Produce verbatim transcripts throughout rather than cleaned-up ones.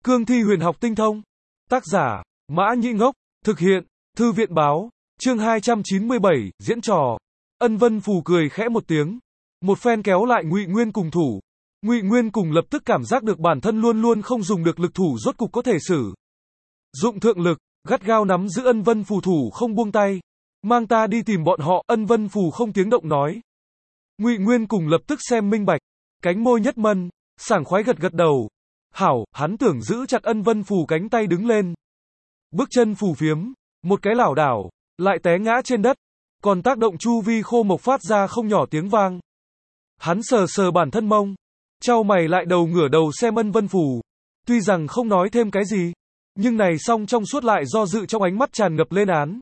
Cương thi huyền học tinh thông. Tác giả, Mã Nhĩ Ngốc. Thực hiện, Thư viện báo. Chương hai trăm chín mươi bảy, diễn trò. Ân Vân Phù cười khẽ một tiếng. Một phen kéo lại Ngụy Nguyên cùng thủ. Ngụy Nguyên cùng lập tức cảm giác được bản thân luôn luôn không dùng được lực thủ rốt cục có thể sử dụng thượng lực, gắt gao nắm giữ Ân Vân Phù thủ không buông tay. Mang ta đi tìm bọn họ, Ân Vân Phù không tiếng động nói. Ngụy Nguyên cùng lập tức xem minh bạch, cánh môi nhất mân, sảng khoái gật gật đầu. Hảo, hắn tưởng giữ chặt Ân Vân Phù cánh tay đứng lên. Bước chân phù phiếm, một cái lảo đảo, lại té ngã trên đất, còn tác động chu vi khô mộc phát ra không nhỏ tiếng vang. Hắn sờ sờ bản thân mông, chau mày lại đầu ngửa đầu xem Ân Vân Phù. Tuy rằng không nói thêm cái gì, nhưng này song trong suốt lại do dự trong ánh mắt tràn ngập lên án.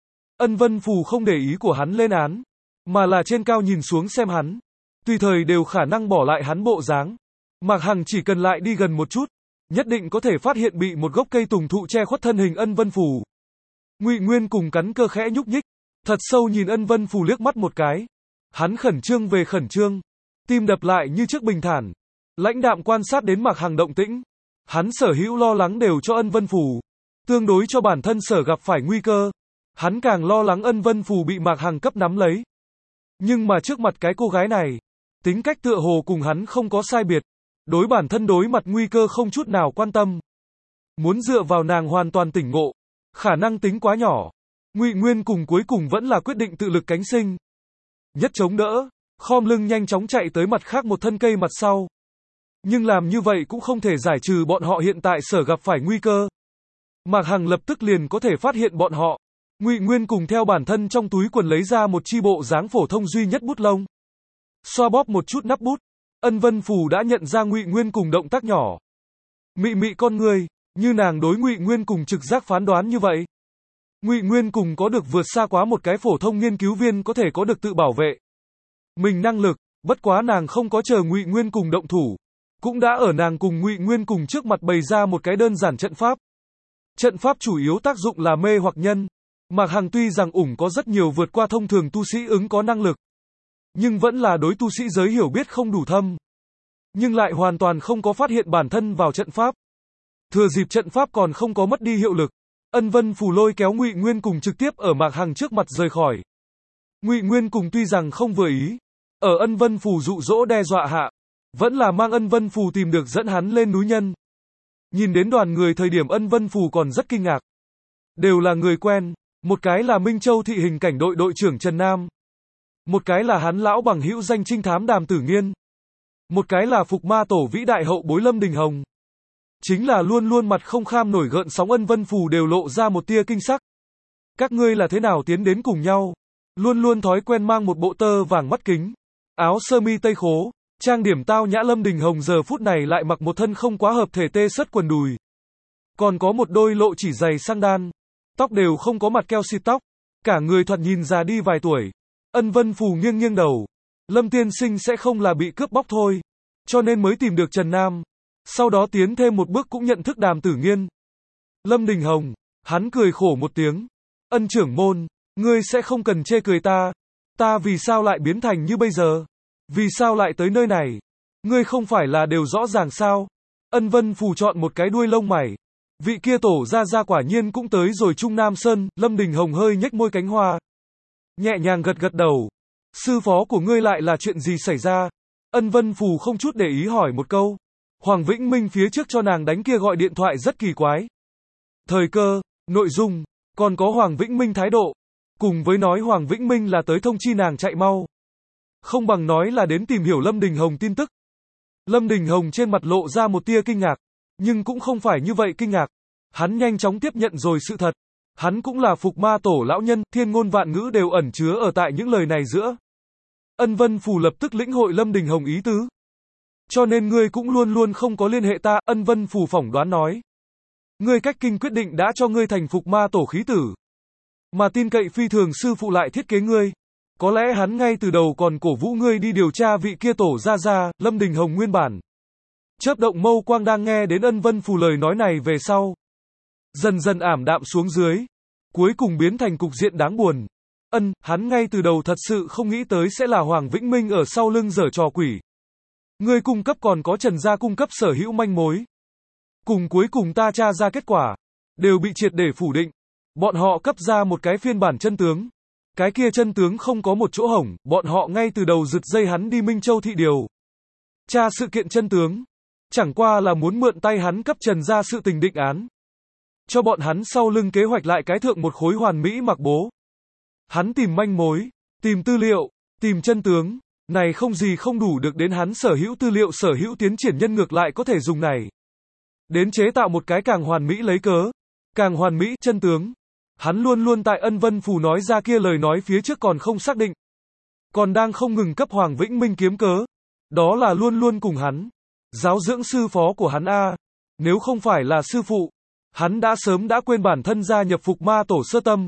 Ân Vân Phù không để ý của hắn lên án, mà là trên cao nhìn xuống xem hắn. Tùy thời đều khả năng bỏ lại hắn bộ dáng. Mạc Hằng chỉ cần lại đi gần một chút, nhất định có thể phát hiện bị một gốc cây tùng thụ che khuất thân hình Ân Vân Phù. Ngụy Nguyên cùng cắn cơ khẽ nhúc nhích, thật sâu nhìn Ân Vân Phù liếc mắt một cái. Hắn khẩn trương về khẩn trương, tim đập lại như trước bình thản. Lãnh đạm quan sát đến Mạc Hằng động tĩnh, hắn sở hữu lo lắng đều cho Ân Vân Phù, tương đối cho bản thân sở gặp phải nguy cơ. Hắn càng lo lắng Ân Vân Phù bị Mạc Hằng cấp nắm lấy. Nhưng mà trước mặt cái cô gái này, tính cách tựa hồ cùng hắn không có sai biệt, đối bản thân đối mặt nguy cơ không chút nào quan tâm. Muốn dựa vào nàng hoàn toàn tỉnh ngộ, khả năng tính quá nhỏ. Ngụy Nguyên cùng cuối cùng vẫn là quyết định tự lực cánh sinh. Nhất chống đỡ, khom lưng nhanh chóng chạy tới mặt khác một thân cây mặt sau. Nhưng làm như vậy cũng không thể giải trừ bọn họ hiện tại sở gặp phải nguy cơ. Mạc Hằng lập tức liền có thể phát hiện bọn họ. Ngụy Nguyên cùng theo bản thân trong túi quần lấy ra một chi bộ dáng phổ thông duy nhất bút lông. Xoa bóp một chút nắp bút, Ân Vân Phù đã nhận ra Ngụy Nguyên cùng động tác nhỏ. Mị mị con người, như nàng đối Ngụy Nguyên cùng trực giác phán đoán như vậy. Ngụy Nguyên cùng có được vượt xa quá một cái phổ thông nghiên cứu viên có thể có được tự bảo vệ mình năng lực, bất quá nàng không có chờ Ngụy Nguyên cùng động thủ, cũng đã ở nàng cùng Ngụy Nguyên cùng trước mặt bày ra một cái đơn giản trận pháp. Trận pháp chủ yếu tác dụng là mê hoặc nhân. Mạc Hằng tuy rằng ủng có rất nhiều vượt qua thông thường tu sĩ ứng có năng lực, nhưng vẫn là đối tu sĩ giới hiểu biết không đủ thâm, nhưng lại hoàn toàn không có phát hiện bản thân vào trận pháp. Thừa dịp trận pháp còn không có mất đi hiệu lực, Ân Vân Phù lôi kéo Ngụy Nguyên cùng trực tiếp ở Mạc Hằng trước mặt rời khỏi. Ngụy Nguyên cùng tuy rằng không vừa ý, ở Ân Vân Phù dụ dỗ đe dọa hạ, vẫn là mang Ân Vân Phù tìm được dẫn hắn lên núi nhân. Nhìn đến đoàn người thời điểm Ân Vân Phù còn rất kinh ngạc. Đều là người quen, một cái là Minh Châu thị hình cảnh đội đội trưởng Trần Nam, một cái là hắn lão bằng hữu danh trinh thám Đàm Tử Nghiên, một cái là Phục Ma Tổ vĩ đại hậu bối Lâm Đình Hồng. Chính là luôn luôn mặt không kham nổi gợn sóng Ân Vân Phù đều lộ ra một tia kinh sắc. Các ngươi là thế nào tiến đến cùng nhau? Luôn luôn thói quen mang một bộ tơ vàng mắt kính, áo sơ mi tây khố, trang điểm tao nhã Lâm Đình Hồng giờ phút này lại mặc một thân không quá hợp thể tê sất quần đùi, còn có một đôi lộ chỉ giày sang đan, tóc đều không có mặt keo xịt tóc, cả người thoạt nhìn già đi vài tuổi. Ân Vân Phù nghiêng nghiêng đầu, Lâm tiên sinh sẽ không là bị cướp bóc thôi, cho nên mới tìm được Trần Nam, sau đó tiến thêm một bước cũng nhận thức Đàm Tử Nghiên. Lâm Đình Hồng, hắn cười khổ một tiếng, Ân trưởng môn, ngươi sẽ không cần chê cười ta, ta vì sao lại biến thành như bây giờ, vì sao lại tới nơi này, ngươi không phải là đều rõ ràng sao? Ân Vân Phù chọn một cái đuôi lông mày. Vị kia tổ ra ra quả nhiên cũng tới rồi Trung Nam Sơn. Lâm Đình Hồng hơi nhếch môi cánh hoa, nhẹ nhàng gật gật đầu. Sư phó của ngươi lại là chuyện gì xảy ra? Ân Vân Phù không chút để ý hỏi một câu. Hoàng Vĩnh Minh phía trước cho nàng đánh kia gọi điện thoại rất kỳ quái. Thời cơ, nội dung, còn có Hoàng Vĩnh Minh thái độ, cùng với nói Hoàng Vĩnh Minh là tới thông chi nàng chạy mau, không bằng nói là đến tìm hiểu Lâm Đình Hồng tin tức. Lâm Đình Hồng trên mặt lộ ra một tia kinh ngạc, nhưng cũng không phải như vậy kinh ngạc. Hắn nhanh chóng tiếp nhận rồi sự thật. Hắn cũng là Phục Ma Tổ lão nhân, thiên ngôn vạn ngữ đều ẩn chứa ở tại những lời này giữa. Ân Vân Phù lập tức lĩnh hội Lâm Đình Hồng ý tứ. Cho nên ngươi cũng luôn luôn không có liên hệ ta, Ân Vân Phù phỏng đoán nói. Ngươi cách kinh quyết định đã cho ngươi thành Phục Ma Tổ khí tử. Mà tin cậy phi thường sư phụ lại thiết kế ngươi. Có lẽ hắn ngay từ đầu còn cổ vũ ngươi đi điều tra vị kia tổ ra ra. Lâm Đình Hồng nguyên bản chớp động mâu quang đang nghe đến Ân Vân Phù lời nói này về sau, dần dần ảm đạm xuống dưới, cuối cùng biến thành cục diện đáng buồn. Ân, hắn ngay từ đầu thật sự không nghĩ tới sẽ là Hoàng Vĩnh Minh ở sau lưng giở trò quỷ. Ngươi cung cấp còn có Trần gia cung cấp sở hữu manh mối. Cùng cuối cùng ta tra ra kết quả, đều bị triệt để phủ định. Bọn họ cấp ra một cái phiên bản chân tướng. Cái kia chân tướng không có một chỗ hổng, bọn họ ngay từ đầu giật dây hắn đi Minh Châu thị điều. Tra sự kiện chân tướng. Chẳng qua là muốn mượn tay hắn cấp Trần ra sự tình định án. Cho bọn hắn sau lưng kế hoạch lại cái thượng một khối hoàn mỹ mặc bố. Hắn tìm manh mối, tìm tư liệu, tìm chân tướng. Này không gì không đủ được đến hắn sở hữu tư liệu sở hữu tiến triển nhân ngược lại có thể dùng này. Đến chế tạo một cái càng hoàn mỹ lấy cớ. Càng hoàn mỹ chân tướng. Hắn luôn luôn tại Ân Vân Phù nói ra kia lời nói phía trước còn không xác định. Còn đang không ngừng cấp Hoàng Vĩnh Minh kiếm cớ. Đó là luôn luôn cùng hắn. Giáo dưỡng sư phó của hắn a. Nếu không phải là sư phụ, hắn đã sớm đã quên bản thân gia nhập Phục Ma tổ sơ tâm.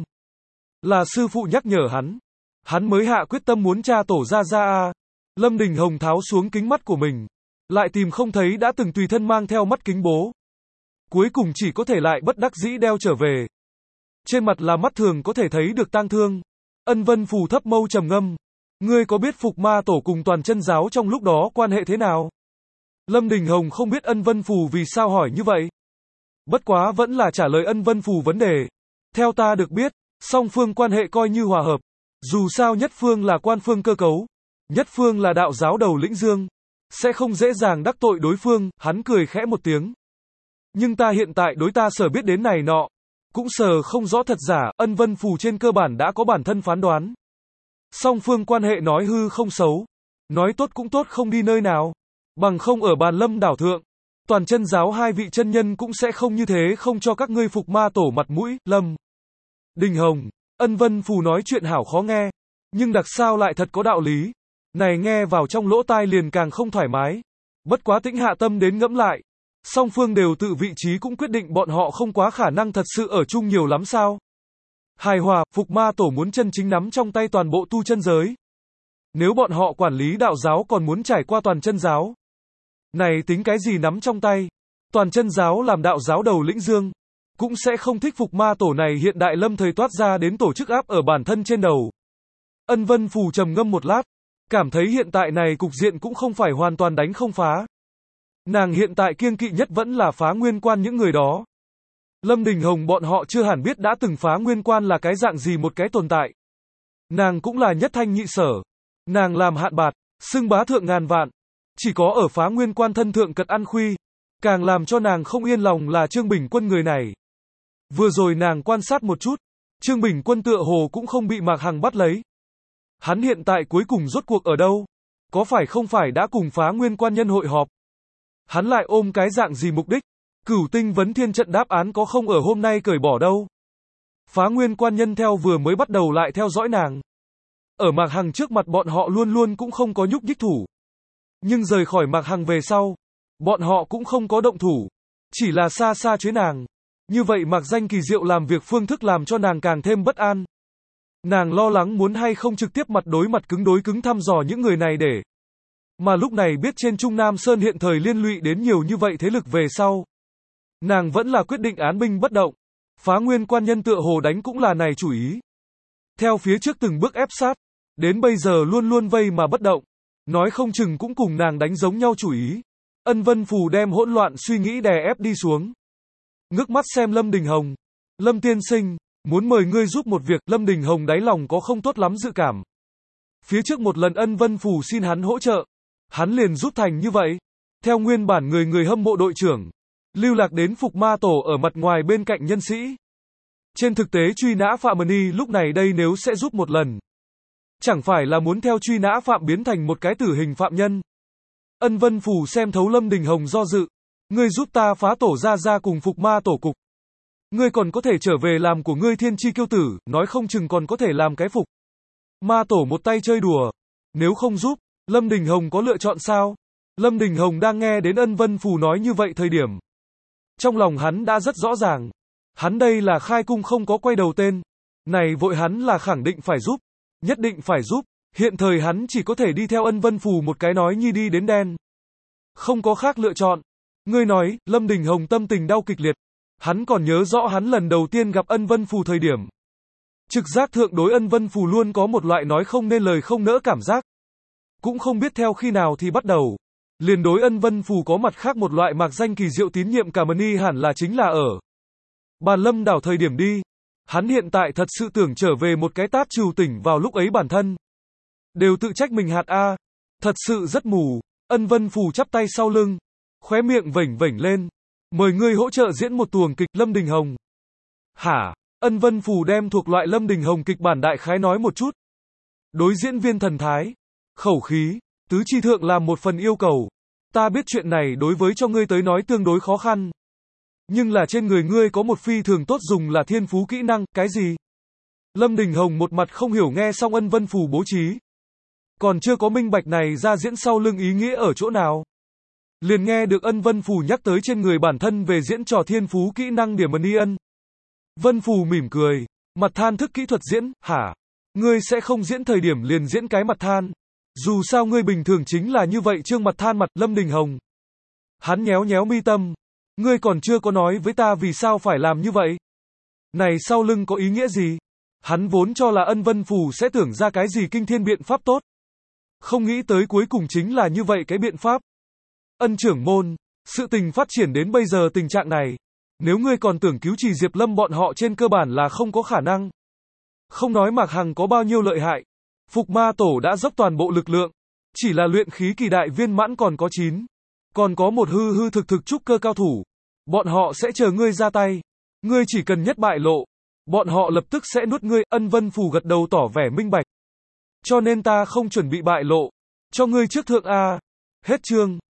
Là sư phụ nhắc nhở hắn. Hắn mới hạ quyết tâm muốn tra tổ ra ra a. Lâm Đình Hồng tháo xuống kính mắt của mình. Lại tìm không thấy đã từng tùy thân mang theo mắt kính bố. Cuối cùng chỉ có thể lại bất đắc dĩ đeo trở về. Trên mặt là mắt thường có thể thấy được tang thương. Ân Vân Phù thấp mâu trầm ngâm. Ngươi có biết Phục Ma tổ cùng toàn chân giáo trong lúc đó quan hệ thế nào? Lâm Đình Hồng không biết Ân Vân Phù vì sao hỏi như vậy. Bất quá vẫn là trả lời Ân Vân Phù vấn đề. Theo ta được biết, song phương quan hệ coi như hòa hợp. Dù sao nhất phương là quan phương cơ cấu. Nhất phương là đạo giáo đầu lĩnh dương. Sẽ không dễ dàng đắc tội đối phương, hắn cười khẽ một tiếng. Nhưng ta hiện tại đối ta sở biết đến này nọ. Cũng sờ không rõ thật giả, Ân Vân Phù trên cơ bản đã có bản thân phán đoán. Song phương quan hệ nói hư không xấu. Nói tốt cũng tốt không đi nơi nào. Bằng không ở bàn lâm đảo thượng. Toàn chân giáo hai vị chân nhân cũng sẽ không như thế không cho các ngươi Phục Ma tổ mặt mũi, Lâm Đình Hồng. Ân Vân Phù nói chuyện hảo khó nghe. Nhưng đặc sao lại thật có đạo lý. Này nghe vào trong lỗ tai liền càng không thoải mái. Bất quá tĩnh hạ tâm đến ngẫm lại. Song phương đều tự vị trí cũng quyết định bọn họ không quá khả năng thật sự ở chung nhiều lắm sao. Hài hòa, Phục Ma tổ muốn chân chính nắm trong tay toàn bộ tu chân giới. Nếu bọn họ quản lý đạo giáo còn muốn trải qua toàn chân giáo. Này tính cái gì nắm trong tay. Toàn chân giáo làm đạo giáo đầu lĩnh dương. Cũng sẽ không thích Phục Ma tổ này hiện đại lâm thời toát ra đến tổ chức áp ở bản thân trên đầu. Ân Vân Phù trầm ngâm một lát. Cảm thấy hiện tại này cục diện cũng không phải hoàn toàn đánh không phá. Nàng hiện tại kiêng kỵ nhất vẫn là phá nguyên quan những người đó. Lâm Đình Hồng bọn họ chưa hẳn biết đã từng phá nguyên quan là cái dạng gì một cái tồn tại. Nàng cũng là nhất thanh nhị sở. Nàng làm hạn bạt, xưng bá thượng ngàn vạn. Chỉ có ở phá nguyên quan thân thượng cật ăn khuy. Càng làm cho nàng không yên lòng là Trương Bình Quân người này. Vừa rồi nàng quan sát một chút. Trương Bình Quân tựa hồ cũng không bị Mạc Hằng bắt lấy. Hắn hiện tại cuối cùng rốt cuộc ở đâu? Có phải không phải đã cùng phá nguyên quan nhân hội họp? Hắn lại ôm cái dạng gì mục đích? Cửu tinh vấn thiên trận đáp án có không ở hôm nay cởi bỏ đâu? Phá nguyên quan nhân theo vừa mới bắt đầu lại theo dõi nàng. Ở Mạc Hằng trước mặt bọn họ luôn luôn cũng không có nhúc nhích thủ. Nhưng rời khỏi Mạc Hằng về sau, bọn họ cũng không có động thủ. Chỉ là xa xa chế nàng. Như vậy Mạc Danh kỳ diệu làm việc phương thức làm cho nàng càng thêm bất an. Nàng lo lắng muốn hay không trực tiếp mặt đối mặt cứng đối cứng thăm dò những người này để. Mà lúc này biết trên Trung Nam Sơn hiện thời liên lụy đến nhiều như vậy thế lực về sau. Nàng vẫn là quyết định án binh bất động. Phá nguyên quan nhân tựa hồ đánh cũng là này chủ ý. Theo phía trước từng bước ép sát. Đến bây giờ luôn luôn vây mà bất động. Nói không chừng cũng cùng nàng đánh giống nhau chủ ý. Ân Vân Phù đem hỗn loạn suy nghĩ đè ép đi xuống. Ngước mắt xem Lâm Đình Hồng. Lâm tiên sinh, muốn mời ngươi giúp một việc. Lâm Đình Hồng đáy lòng có không tốt lắm dự cảm. Phía trước một lần Ân Vân Phù xin hắn hỗ trợ. Hắn liền giúp thành như vậy. Theo nguyên bản người người hâm mộ đội trưởng. Lưu lạc đến Phục Ma tổ ở mặt ngoài bên cạnh nhân sĩ. Trên thực tế truy nã Phạm Mani lúc này đây nếu sẽ giúp một lần. Chẳng phải là muốn theo truy nã Phạm biến thành một cái tử hình phạm nhân. Ân Vân Phù xem thấu Lâm Đình Hồng do dự. Ngươi giúp ta phá tổ ra ra cùng Phục Ma tổ cục. Ngươi còn có thể trở về làm của ngươi thiên chi kiêu tử, nói không chừng còn có thể làm cái Phục Ma tổ một tay chơi đùa. Nếu không giúp, Lâm Đình Hồng có lựa chọn sao? Lâm Đình Hồng đang nghe đến Ân Vân Phù nói như vậy thời điểm. Trong lòng hắn đã rất rõ ràng. Hắn đây là khai cung không có quay đầu tên. Này vội hắn là khẳng định phải giúp. Nhất định phải giúp. Hiện thời hắn chỉ có thể đi theo Ân Vân Phù một cái nói nhi đi đến đen. Không có khác lựa chọn. Ngươi nói, Lâm Đình Hồng tâm tình đau kịch liệt. Hắn còn nhớ rõ hắn lần đầu tiên gặp Ân Vân Phù thời điểm. Trực giác thượng đối Ân Vân Phù luôn có một loại nói không nên lời không nỡ cảm giác. Cũng không biết theo khi nào thì bắt đầu. Liền đối Ân Vân Phù có mặt khác một loại mạc danh kỳ diệu tín nhiệm cảm ơn y hẳn là chính là ở Bàn Lâm đảo thời điểm đi. Hắn hiện tại thật sự tưởng trở về một cái tát trù tỉnh vào lúc ấy bản thân. Đều tự trách mình hạt A. Thật sự rất mù. Ân Vân Phù chắp tay sau lưng. Khóe miệng vểnh vểnh lên. Mời ngươi hỗ trợ diễn một tuồng kịch Lâm Đình Hồng. Hả? Ân Vân Phù đem thuộc loại Lâm Đình Hồng kịch bản đại khái nói một chút. Đối diễn viên thần thái, khẩu khí, tứ chi thượng làm một phần yêu cầu. Ta biết chuyện này đối với cho ngươi tới nói tương đối khó khăn. Nhưng là trên người ngươi có một phi thường tốt dùng là thiên phú kỹ năng, cái gì? Lâm Đình Hồng một mặt không hiểu nghe xong Ân Vân Phù bố trí. Còn chưa có minh bạch này ra diễn sau lưng ý nghĩa ở chỗ nào. Liền nghe được Ân Vân Phù nhắc tới trên người bản thân về diễn trò thiên phú kỹ năng điểm ân y ân. Vân Phù mỉm cười, mặt than thức kỹ thuật diễn, hả? Ngươi sẽ không diễn thời điểm liền diễn cái mặt than. Dù sao ngươi bình thường chính là như vậy trương mặt than mặt Lâm Đình Hồng. Hắn nhéo nhéo mi tâm. Ngươi còn chưa có nói với ta vì sao phải làm như vậy. Này sau lưng có ý nghĩa gì? Hắn vốn cho là Ân Vân Phù sẽ tưởng ra cái gì kinh thiên biện pháp tốt. Không nghĩ tới cuối cùng chính là như vậy cái biện pháp. Ân trưởng môn, sự tình phát triển đến bây giờ tình trạng này. Nếu ngươi còn tưởng cứu trì Diệp Lâm bọn họ trên cơ bản là không có khả năng. Không nói Mạc Hằng có bao nhiêu lợi hại. Phục Ma Tổ đã dốc toàn bộ lực lượng. Chỉ là luyện khí kỳ đại viên mãn còn có chín. Còn có một hư hư thực thực trúc cơ cao thủ. Bọn họ sẽ chờ ngươi ra tay. Ngươi chỉ cần nhất bại lộ. Bọn họ lập tức sẽ nuốt ngươi. Ân Vân Phù gật đầu tỏ vẻ minh bạch. Cho nên ta không chuẩn bị bại lộ. Cho ngươi trước thượng A. Hết chương.